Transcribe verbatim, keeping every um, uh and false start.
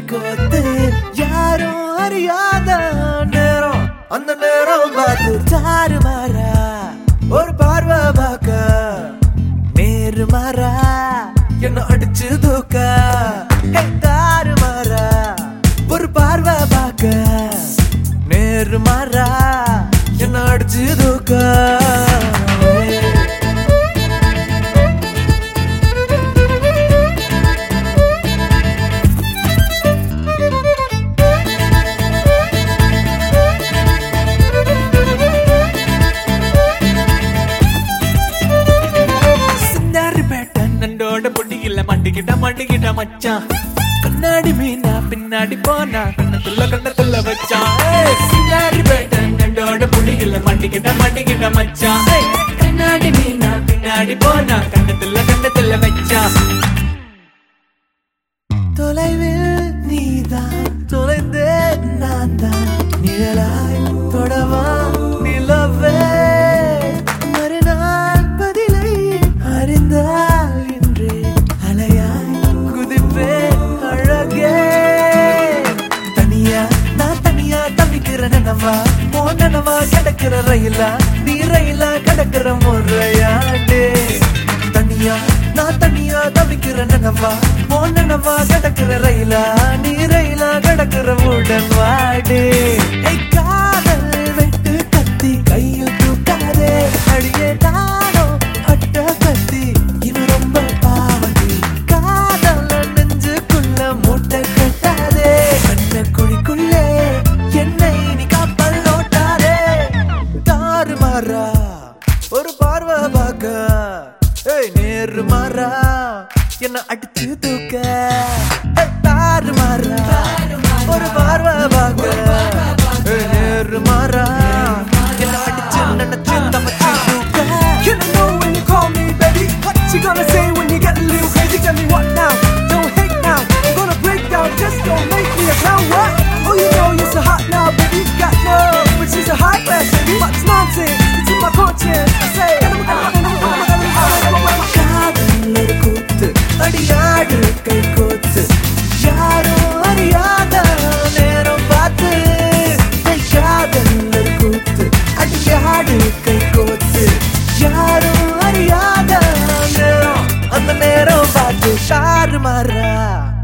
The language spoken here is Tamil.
கோத்து யாரும் அறியாத நேரம் அந்த நேரம் பார்த்து தாறு மாறா ஒரு பார்வை பார்க்க நேரு மாறா என்ன அடிச்சு தூக்க தாறு மாறா ஒரு பார்வை பார்க்க நேரு மாறா என்ன அடிச்சு தூக்க மண்டிக்கிட்ட மண்டிக்கிட்ட மச்சான் கண்ணாடி மீனா பின்னாடி போனா கண்ணத்துள்ள கண்ணத்துள்ள வச்சான் சின்னாடி பேட்டன் நண்டோட புடிக்கல மண்டிக்கிட்ட மண்டிக்கிட்ட மச்சான் கண்ணாடி மீனா பின்னாடி போனா கண்ணத்துள்ள கண்ணத்துள்ள வச்சான் தொலைவில் நீதான் தொலைந்தே நான் தான் நிழலாய் தொடவா நிலவே மறுநாள் பதிலை அறிந்தால் நனவா கடக்கிற ரயிலா நீ ரயிலா கடக்கிற முறையாண்டே தனியா நான் தனியா தவிக்கிற நனவா மோ நனவா கடக்கிற ரயிலா நீ ரயிலா கடக்கிற உடன் வாடே காதல் வெட்டு கத்தி கையில் தூக்காதே அடியே நானோ அட்ட கத்தி இன்னும் ரொம்ப பாவதி காதல் நெஞ்சுக்குள்ள மூட்டை கட்டாதே கண்ண குழிக்குள்ளே என்னை ஒரு பார்வை பார்க்க நேரு மாறா என்ன அடிச்சு தூக்க தாறு மாறா ஒரு பார்வை பார்க்க நேரு மாறா என்ன அடிச்சு நினைச்சு தவச்சு தூக்க. You know when you call me baby, what you gonna say when you get a little crazy? Tell me what now? Don't hate now. I'm gonna break down, just don't make me a clown. What? Oh you know you're so hot now baby, got love, but she's a high class baby. What's nonsense? It's in my conscience. I say காதல் ஒரு கூத்து அடியாடு கை கோத்து யாரும் அறியாத நேரம் பார்த்து காதல் ஒரு கூத்து அடியாடு கை கோத்து யாரும் அறியாத நேரம் அந்த நேரம் பார்த்து தாறு மாறா